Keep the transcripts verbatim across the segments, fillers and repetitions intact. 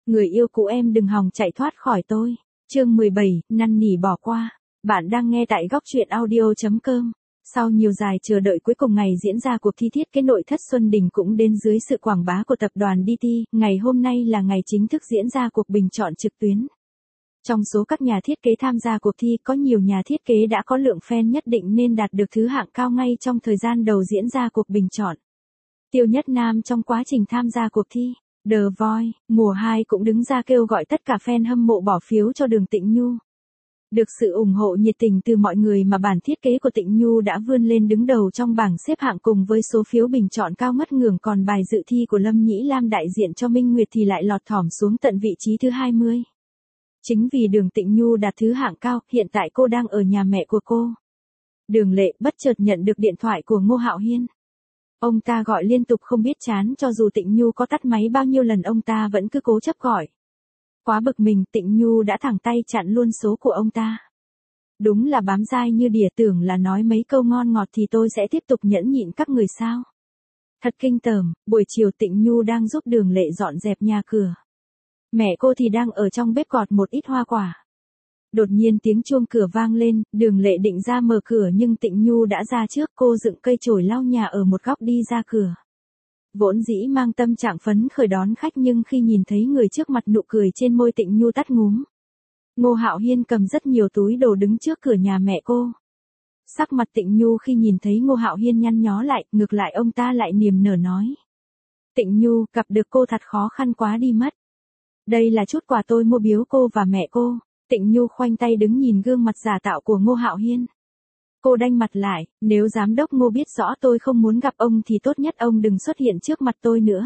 Người yêu cũ em đừng hòng chạy thoát khỏi tôi. Chương mười bảy, năn nỉ bỏ qua. Bạn đang nghe tại góc truyện audio chấm com. Sau nhiều dài chờ đợi, cuối cùng ngày diễn ra cuộc thi thiết kế nội thất Xuân Đình cũng đến dưới sự quảng bá của tập đoàn đê tê. Ngày hôm nay là ngày chính thức diễn ra cuộc bình chọn trực tuyến. Trong số các nhà thiết kế tham gia cuộc thi, có nhiều nhà thiết kế đã có lượng fan nhất định nên đạt được thứ hạng cao ngay trong thời gian đầu diễn ra cuộc bình chọn. Tiêu Nhất Nam trong quá trình tham gia cuộc thi The Voice mùa hai cũng đứng ra kêu gọi tất cả fan hâm mộ bỏ phiếu cho Đường Tịnh Nhu. Được sự ủng hộ nhiệt tình từ mọi người mà bản thiết kế của Tịnh Nhu đã vươn lên đứng đầu trong bảng xếp hạng cùng với số phiếu bình chọn cao ngất ngưởng, còn bài dự thi của Lâm Nhĩ Lam đại diện cho Minh Nguyệt thì lại lọt thỏm xuống tận vị trí thứ hai mươi. Chính vì Đường Tịnh Nhu đạt thứ hạng cao, hiện tại cô đang ở nhà mẹ của cô. Đường Lệ bất chợt nhận được điện thoại của Ngô Hạo Hiên. Ông ta gọi liên tục không biết chán, cho dù Tịnh Nhu có tắt máy bao nhiêu lần ông ta vẫn cứ cố chấp gọi. Quá bực mình, Tịnh Nhu đã thẳng tay chặn luôn số của ông ta. Đúng là bám dai như đỉa, tưởng là nói mấy câu ngon ngọt thì tôi sẽ tiếp tục nhẫn nhịn các người sao. Thật kinh tởm. Buổi chiều Tịnh Nhu đang giúp Đường Lệ dọn dẹp nhà cửa. Mẹ cô thì đang ở trong bếp gọt một ít hoa quả. Đột nhiên tiếng chuông cửa vang lên, Đường Lệ định ra mở cửa nhưng Tịnh Nhu đã ra trước, cô dựng cây chổi lau nhà ở một góc đi ra cửa. Vốn dĩ mang tâm trạng phấn khởi đón khách nhưng khi nhìn thấy người trước mặt, nụ cười trên môi Tịnh Nhu tắt ngúm. Ngô Hạo Hiên cầm rất nhiều túi đồ đứng trước cửa nhà mẹ cô. Sắc mặt Tịnh Nhu khi nhìn thấy Ngô Hạo Hiên nhăn nhó lại, ngược lại ông ta lại niềm nở nói. Tịnh Nhu, gặp được cô thật khó khăn quá đi mất. Đây là chút quà tôi mua biếu cô và mẹ cô. Tịnh Nhu khoanh tay đứng nhìn gương mặt giả tạo của Ngô Hạo Hiên. Cô đanh mặt lại, nếu giám đốc Ngô biết rõ tôi không muốn gặp ông thì tốt nhất ông đừng xuất hiện trước mặt tôi nữa.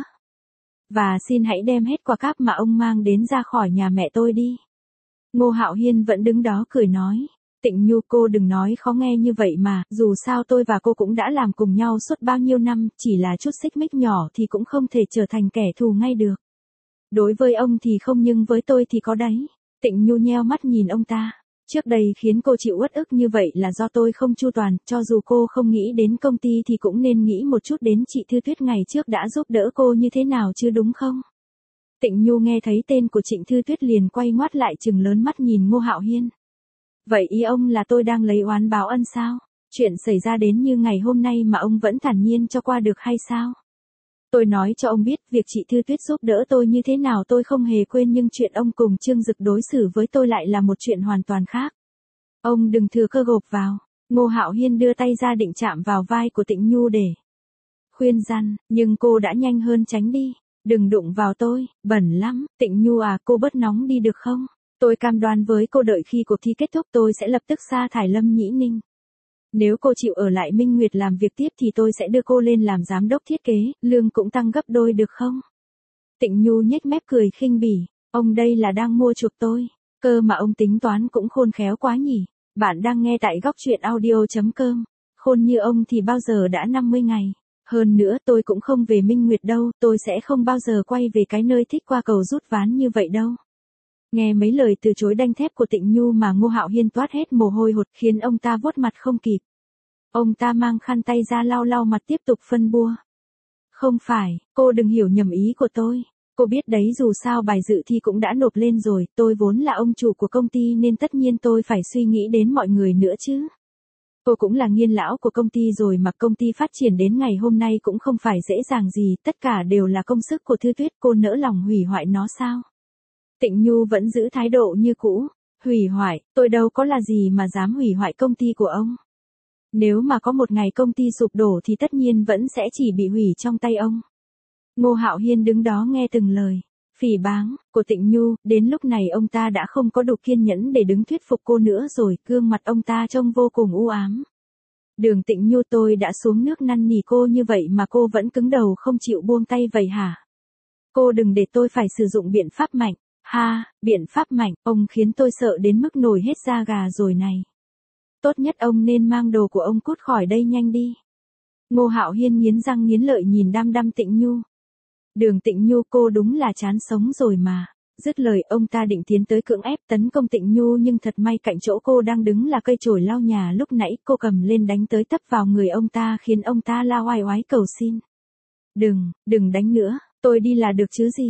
Và xin hãy đem hết quà cáp mà ông mang đến ra khỏi nhà mẹ tôi đi. Ngô Hạo Hiên vẫn đứng đó cười nói. Tịnh Nhu, cô đừng nói khó nghe như vậy mà, dù sao tôi và cô cũng đã làm cùng nhau suốt bao nhiêu năm, chỉ là chút xích mích nhỏ thì cũng không thể trở thành kẻ thù ngay được. Đối với ông thì không nhưng với tôi thì có đấy. Tịnh Nhu nheo mắt nhìn ông ta. Trước đây khiến cô chịu uất ức như vậy là do tôi không chu toàn, cho dù cô không nghĩ đến công ty thì cũng nên nghĩ một chút đến chị Thư Tuyết ngày trước đã giúp đỡ cô như thế nào chứ đúng không? Tịnh Nhu nghe thấy tên của Trịnh Thư Tuyết liền quay ngoắt lại trừng lớn mắt nhìn Ngô Hạo Hiên. Vậy ý ông là tôi đang lấy oán báo ân sao? Chuyện xảy ra đến như ngày hôm nay mà ông vẫn thản nhiên cho qua được hay sao? Tôi nói cho ông biết, việc chị Thư Tuyết giúp đỡ tôi như thế nào tôi không hề quên, nhưng chuyện ông cùng Trương Dực đối xử với tôi lại là một chuyện hoàn toàn khác. Ông đừng thừa cơ gộp vào. Ngô Hạo Hiên đưa tay ra định chạm vào vai của Tịnh Nhu để khuyên răn, nhưng cô đã nhanh hơn tránh đi. Đừng đụng vào tôi, bẩn lắm. Tịnh Nhu à, cô bớt nóng đi được không? Tôi cam đoan với cô đợi khi cuộc thi kết thúc tôi sẽ lập tức sa thải Lâm Nhĩ Ninh. Nếu cô chịu ở lại Minh Nguyệt làm việc tiếp thì tôi sẽ đưa cô lên làm giám đốc thiết kế, lương cũng tăng gấp đôi được không? Tịnh Nhu nhếch mép cười khinh bỉ, ông đây là đang mua chuộc tôi, cơ mà ông tính toán cũng khôn khéo quá nhỉ. Bạn đang nghe tại góc truyện audio chấm com, khôn như ông thì bao giờ đã năm mươi ngày. Hơn nữa tôi cũng không về Minh Nguyệt đâu, tôi sẽ không bao giờ quay về cái nơi thích qua cầu rút ván như vậy đâu. Nghe mấy lời từ chối đanh thép của Tịnh Nhu mà Ngô Hạo Hiên toát hết mồ hôi hột, khiến ông ta vuốt mặt không kịp. Ông ta mang khăn tay ra lau lau mặt tiếp tục phân bua. Không phải, cô đừng hiểu nhầm ý của tôi. Cô biết đấy, dù sao bài dự thi cũng đã nộp lên rồi, tôi vốn là ông chủ của công ty nên tất nhiên tôi phải suy nghĩ đến mọi người nữa chứ. Cô cũng là nghiên lão của công ty rồi mà, công ty phát triển đến ngày hôm nay cũng không phải dễ dàng gì, tất cả đều là công sức của Thư Tuyết, cô nỡ lòng hủy hoại nó sao? Tịnh Nhu vẫn giữ thái độ như cũ. Hủy hoại, tôi đâu có là gì mà dám hủy hoại công ty của ông. Nếu mà có một ngày công ty sụp đổ thì tất nhiên vẫn sẽ chỉ bị hủy trong tay ông. Ngô Hạo Hiên đứng đó nghe từng lời phỉ báng của Tịnh Nhu, đến lúc này ông ta đã không có đủ kiên nhẫn để đứng thuyết phục cô nữa rồi, gương mặt ông ta trông vô cùng u ám. Đường Tịnh Nhu, tôi đã xuống nước năn nỉ cô như vậy mà cô vẫn cứng đầu không chịu buông tay vậy hả? Cô đừng để tôi phải sử dụng biện pháp mạnh. Ha, biện pháp mạnh, ông khiến tôi sợ đến mức nổi hết da gà rồi này. Tốt nhất ông nên mang đồ của ông cút khỏi đây nhanh đi. Ngô Hạo Hiên nghiến răng nghiến lợi nhìn đăm đăm Tịnh Nhu. Đường Tịnh Nhu, cô đúng là chán sống rồi mà. Dứt lời ông ta định tiến tới cưỡng ép tấn công Tịnh Nhu, nhưng thật may cạnh chỗ cô đang đứng là cây chổi lau nhà lúc nãy cô cầm lên đánh tới tấp vào người ông ta, khiến ông ta la oai oái cầu xin. Đừng, đừng đánh nữa, tôi đi là được chứ gì.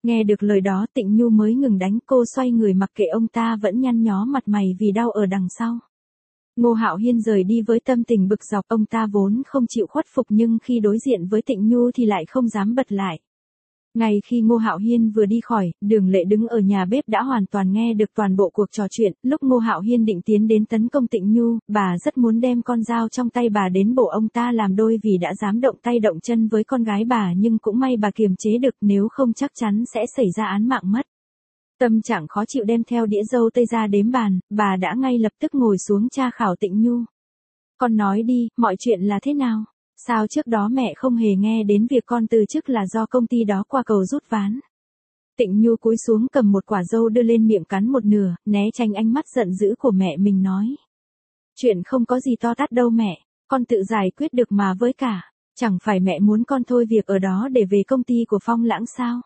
Nghe được lời đó Tịnh Nhu mới ngừng đánh, cô xoay người mặc kệ ông ta vẫn nhăn nhó mặt mày vì đau ở đằng sau. Ngô Hạo Hiên rời đi với tâm tình bực dọc, ông ta vốn không chịu khuất phục nhưng khi đối diện với Tịnh Nhu thì lại không dám bật lại. Ngay khi Ngô Hạo Hiên vừa đi khỏi, Đường Lệ đứng ở nhà bếp đã hoàn toàn nghe được toàn bộ cuộc trò chuyện. Lúc Ngô Hạo Hiên định tiến đến tấn công Tịnh Nhu, bà rất muốn đem con dao trong tay bà đến bổ ông ta làm đôi vì đã dám động tay động chân với con gái bà, nhưng cũng may bà kiềm chế được, nếu không chắc chắn sẽ xảy ra án mạng mất. Tâm trạng khó chịu đem theo đĩa dâu tây ra đếm bàn, bà đã ngay lập tức ngồi xuống tra khảo Tịnh Nhu. Con nói đi, mọi chuyện là thế nào? Sao trước đó mẹ không hề nghe đến việc con từ chức là do công ty đó qua cầu rút ván? Tịnh Nhu cúi xuống cầm một quả dâu đưa lên miệng cắn một nửa, né tránh ánh mắt giận dữ của mẹ mình nói. Chuyện không có gì to tát đâu mẹ, con tự giải quyết được mà, với cả, chẳng phải mẹ muốn con thôi việc ở đó để về công ty của Phong Lãng sao?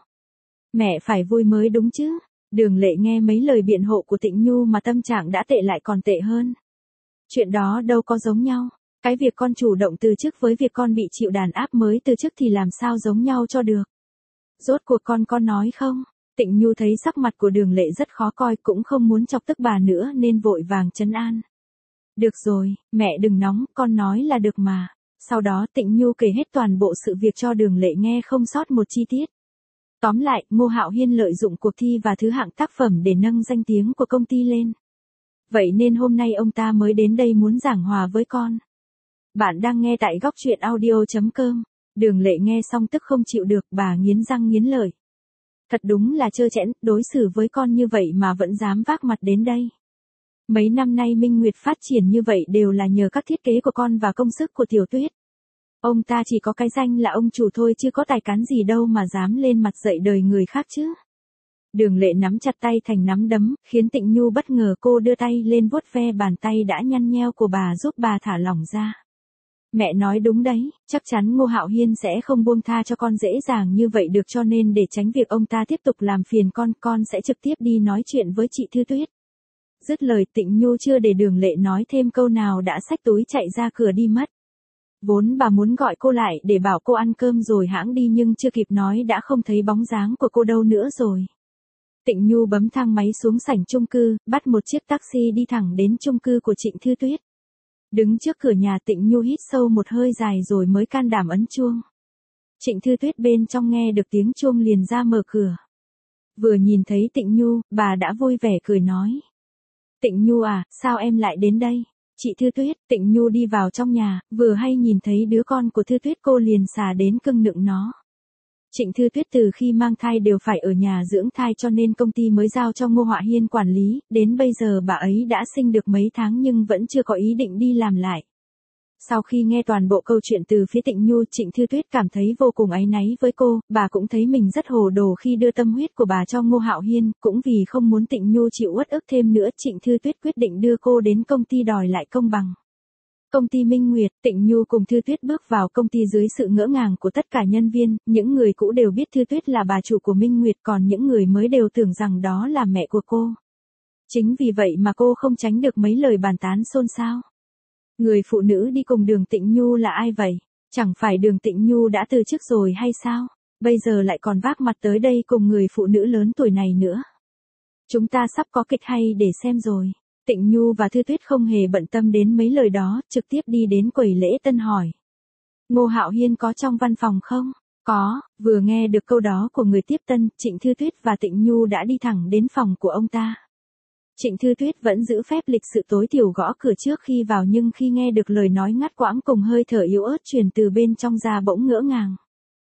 Mẹ phải vui mới đúng chứ. Đường Lệ nghe mấy lời biện hộ của Tịnh Nhu mà tâm trạng đã tệ lại còn tệ hơn. Chuyện đó đâu có giống nhau. Cái việc con chủ động từ chức với việc con bị chịu đàn áp mới từ chức thì làm sao giống nhau cho được. Rốt cuộc con con nói không? Tịnh Nhu thấy sắc mặt của Đường Lệ rất khó coi, cũng không muốn chọc tức bà nữa nên vội vàng trấn an. Được rồi, mẹ đừng nóng, con nói là được mà. Sau đó Tịnh Nhu kể hết toàn bộ sự việc cho Đường Lệ nghe không sót một chi tiết. Tóm lại, Ngô Hạo Hiên lợi dụng cuộc thi và thứ hạng tác phẩm để nâng danh tiếng của công ty lên. Vậy nên hôm nay ông ta mới đến đây muốn giảng hòa với con. Bạn đang nghe tại góc truyện audio chấm com. Đường Lệ nghe xong tức không chịu được, bà nghiến răng nghiến lợi. Thật đúng là trơ trẽn, đối xử với con như vậy mà vẫn dám vác mặt đến đây. Mấy năm nay Minh Nguyệt phát triển như vậy đều là nhờ các thiết kế của con và công sức của Tiểu Tuyết. Ông ta chỉ có cái danh là ông chủ thôi chứ có tài cán gì đâu mà dám lên mặt dạy đời người khác chứ. Đường Lệ nắm chặt tay thành nắm đấm, khiến Tịnh Nhu bất ngờ, cô đưa tay lên vuốt ve bàn tay đã nhăn nheo của bà giúp bà thả lỏng ra. Mẹ nói đúng đấy, chắc chắn Ngô Hạo Hiên sẽ không buông tha cho con dễ dàng như vậy được, cho nên để tránh việc ông ta tiếp tục làm phiền con, con sẽ trực tiếp đi nói chuyện với chị Thư Tuyết. Dứt lời Tịnh Nhu chưa để Đường Lệ nói thêm câu nào đã xách túi chạy ra cửa đi mất. Vốn bà muốn gọi cô lại để bảo cô ăn cơm rồi hãng đi nhưng chưa kịp nói đã không thấy bóng dáng của cô đâu nữa rồi. Tịnh Nhu bấm thang máy xuống sảnh chung cư, bắt một chiếc taxi đi thẳng đến chung cư của Trịnh Thư Tuyết. Đứng trước cửa nhà Tịnh Nhu hít sâu một hơi dài rồi mới can đảm ấn chuông. Trịnh Thư Tuyết bên trong nghe được tiếng chuông liền ra mở cửa. Vừa nhìn thấy Tịnh Nhu, bà đã vui vẻ cười nói. Tịnh Nhu à, sao em lại đến đây? Chị Thư Tuyết. Tịnh Nhu đi vào trong nhà, vừa hay nhìn thấy đứa con của Thư Tuyết cô liền xà đến cưng nựng nó. Trịnh Thư Tuyết từ khi mang thai đều phải ở nhà dưỡng thai cho nên công ty mới giao cho Ngô Hạo Hiên quản lý, đến bây giờ bà ấy đã sinh được mấy tháng nhưng vẫn chưa có ý định đi làm lại. Sau khi nghe toàn bộ câu chuyện từ phía Tịnh Nhu, Trịnh Thư Tuyết cảm thấy vô cùng áy náy với cô, bà cũng thấy mình rất hồ đồ khi đưa tâm huyết của bà cho Ngô Hạo Hiên, cũng vì không muốn Tịnh Nhu chịu uất ức thêm nữa, Trịnh Thư Tuyết quyết định đưa cô đến công ty đòi lại công bằng. Công ty Minh Nguyệt, Tịnh Nhu cùng Thư Tuyết bước vào công ty dưới sự ngỡ ngàng của tất cả nhân viên, những người cũ đều biết Thư Tuyết là bà chủ của Minh Nguyệt, còn những người mới đều tưởng rằng đó là mẹ của cô. Chính vì vậy mà cô không tránh được mấy lời bàn tán xôn xao. Người phụ nữ đi cùng Đường Tịnh Nhu là ai vậy? Chẳng phải Đường Tịnh Nhu đã từ chức rồi hay sao? Bây giờ lại còn vác mặt tới đây cùng người phụ nữ lớn tuổi này nữa. Chúng ta sắp có kịch hay để xem rồi. Tịnh Nhu và Thư Tuyết không hề bận tâm đến mấy lời đó, trực tiếp đi đến quầy lễ tân hỏi. Ngô Hạo Hiên có trong văn phòng không? Có. Vừa nghe được câu đó của người tiếp tân, Trịnh Thư Tuyết và Tịnh Nhu đã đi thẳng đến phòng của ông ta. Trịnh Thư Tuyết vẫn giữ phép lịch sự tối thiểu gõ cửa trước khi vào, nhưng khi nghe được lời nói ngắt quãng cùng hơi thở yếu ớt truyền từ bên trong ra bỗng ngỡ ngàng.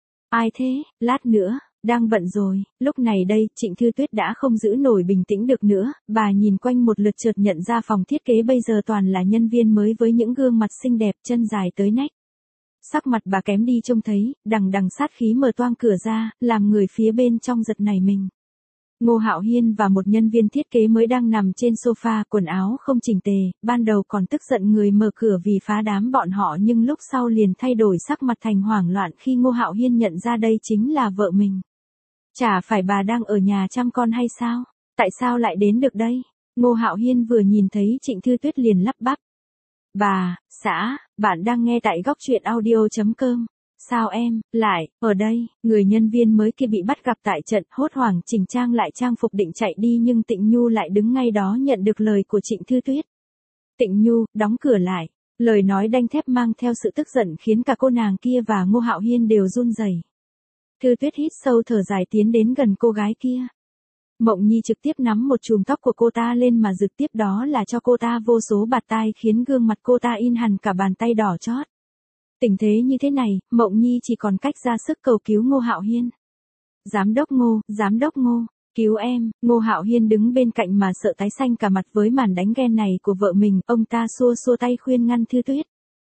Ai thế? Lát nữa. Đang bận rồi. Lúc này đây, Trịnh Thư Tuyết đã không giữ nổi bình tĩnh được nữa, bà nhìn quanh một lượt chợt nhận ra phòng thiết kế bây giờ toàn là nhân viên mới với những gương mặt xinh đẹp, chân dài tới nách. Sắc mặt bà kém đi trông thấy, đằng đằng sát khí mở toang cửa ra, làm người phía bên trong giật nảy mình. Ngô Hạo Hiên và một nhân viên thiết kế mới đang nằm trên sofa, quần áo không chỉnh tề, ban đầu còn tức giận người mở cửa vì phá đám bọn họ nhưng lúc sau liền thay đổi sắc mặt thành hoảng loạn khi Ngô Hạo Hiên nhận ra đây chính là vợ mình. Chả phải bà đang ở nhà chăm con hay sao? Tại sao lại đến được đây? Ngô Hạo Hiên vừa nhìn thấy Trịnh Thư Tuyết liền lắp bắp. Bà, xã, bạn đang nghe tại góc truyện audio chấm com. Sao em, lại, ở đây, người nhân viên mới kia bị bắt gặp tại trận, hốt hoảng chỉnh trang lại trang phục định chạy đi nhưng Tịnh Nhu lại đứng ngay đó nhận được lời của Trịnh Thư Tuyết. Tịnh Nhu, đóng cửa lại. Lời nói đanh thép mang theo sự tức giận khiến cả cô nàng kia và Ngô Hạo Hiên đều run rẩy. Thư Tuyết hít sâu thở dài tiến đến gần cô gái kia. Mộng Nhi trực tiếp nắm một chùm tóc của cô ta lên mà giựt tiếp đó là cho cô ta vô số bạt tai khiến gương mặt cô ta in hẳn cả bàn tay đỏ chót. Tình thế như thế này, Mộng Nhi chỉ còn cách ra sức cầu cứu Ngô Hạo Hiên. Giám đốc Ngô, giám đốc Ngô, cứu em. Ngô Hạo Hiên đứng bên cạnh mà sợ tái xanh cả mặt với màn đánh ghen này của vợ mình, ông ta xua xua tay khuyên ngăn Thư Tuyết.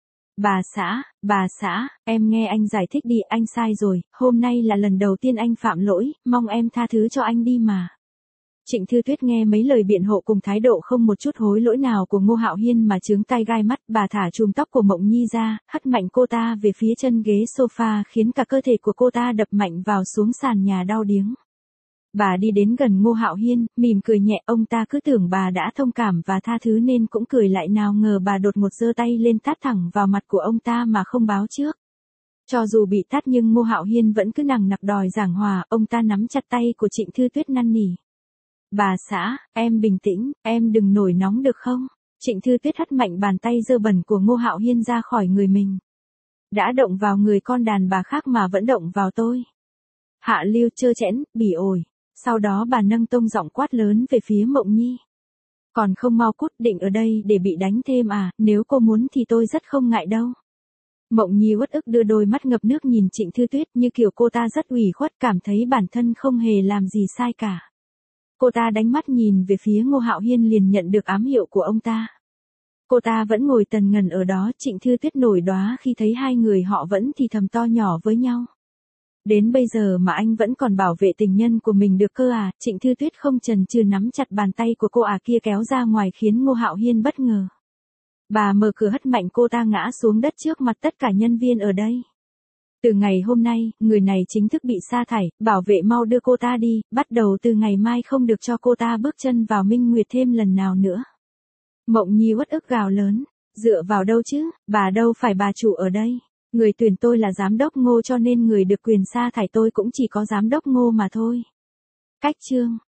Bà xã, bà xã, em nghe anh giải thích đi, anh sai rồi, hôm nay là lần đầu tiên anh phạm lỗi, mong em tha thứ cho anh đi mà. Trịnh Thư Tuyết nghe mấy lời biện hộ cùng thái độ không một chút hối lỗi nào của Ngô Hạo Hiên mà chướng tai gai mắt, bà thả chùm tóc của Mộng Nhi ra, hất mạnh cô ta về phía chân ghế sofa khiến cả cơ thể của cô ta đập mạnh vào xuống sàn nhà đau điếng. Bà đi đến gần Ngô Hạo Hiên, mỉm cười nhẹ, ông ta cứ tưởng bà đã thông cảm và tha thứ nên cũng cười lại, nào ngờ bà đột ngột giơ tay lên tát thẳng vào mặt của ông ta mà không báo trước. Cho dù bị tát nhưng Ngô Hạo Hiên vẫn cứ nằng nặc đòi giảng hòa, ông ta nắm chặt tay của Trịnh Thư Tuyết năn nỉ. Bà xã, em bình tĩnh, em đừng nổi nóng được không? Trịnh Thư Tuyết hất mạnh bàn tay dơ bẩn của Ngô Hạo Hiên ra khỏi người mình. Đã động vào người con đàn bà khác mà vẫn động vào tôi. Hạ lưu trơ trẽn, bỉ ổi. Sau đó bà nâng tông giọng quát lớn về phía Mộng Nhi. Còn không mau cút, định ở đây để bị đánh thêm à, nếu cô muốn thì tôi rất không ngại đâu. Mộng Nhi uất ức đưa đôi mắt ngập nước nhìn Trịnh Thư Tuyết như kiểu cô ta rất ủy khuất, cảm thấy bản thân không hề làm gì sai cả. Cô ta đánh mắt nhìn về phía Ngô Hạo Hiên liền nhận được ám hiệu của ông ta. Cô ta vẫn ngồi tần ngần ở đó, Trịnh Thư Tuyết nổi đóa khi thấy hai người họ vẫn thì thầm to nhỏ với nhau. Đến bây giờ mà anh vẫn còn bảo vệ tình nhân của mình được cơ à, Trịnh Thư Tuyết không chần chừ nắm chặt bàn tay của cô à kia kéo ra ngoài khiến Ngô Hạo Hiên bất ngờ. Bà mở cửa hất mạnh cô ta ngã xuống đất trước mặt tất cả nhân viên ở đây. Từ ngày hôm nay, người này chính thức bị sa thải, bảo vệ mau đưa cô ta đi, bắt đầu từ ngày mai không được cho cô ta bước chân vào Minh Nguyệt thêm lần nào nữa. Mộng Nhi uất ức gào lớn, dựa vào đâu chứ, bà đâu phải bà chủ ở đây. Người tuyển tôi là giám đốc Ngô cho nên người được quyền sa thải tôi cũng chỉ có giám đốc Ngô mà thôi. Cách chương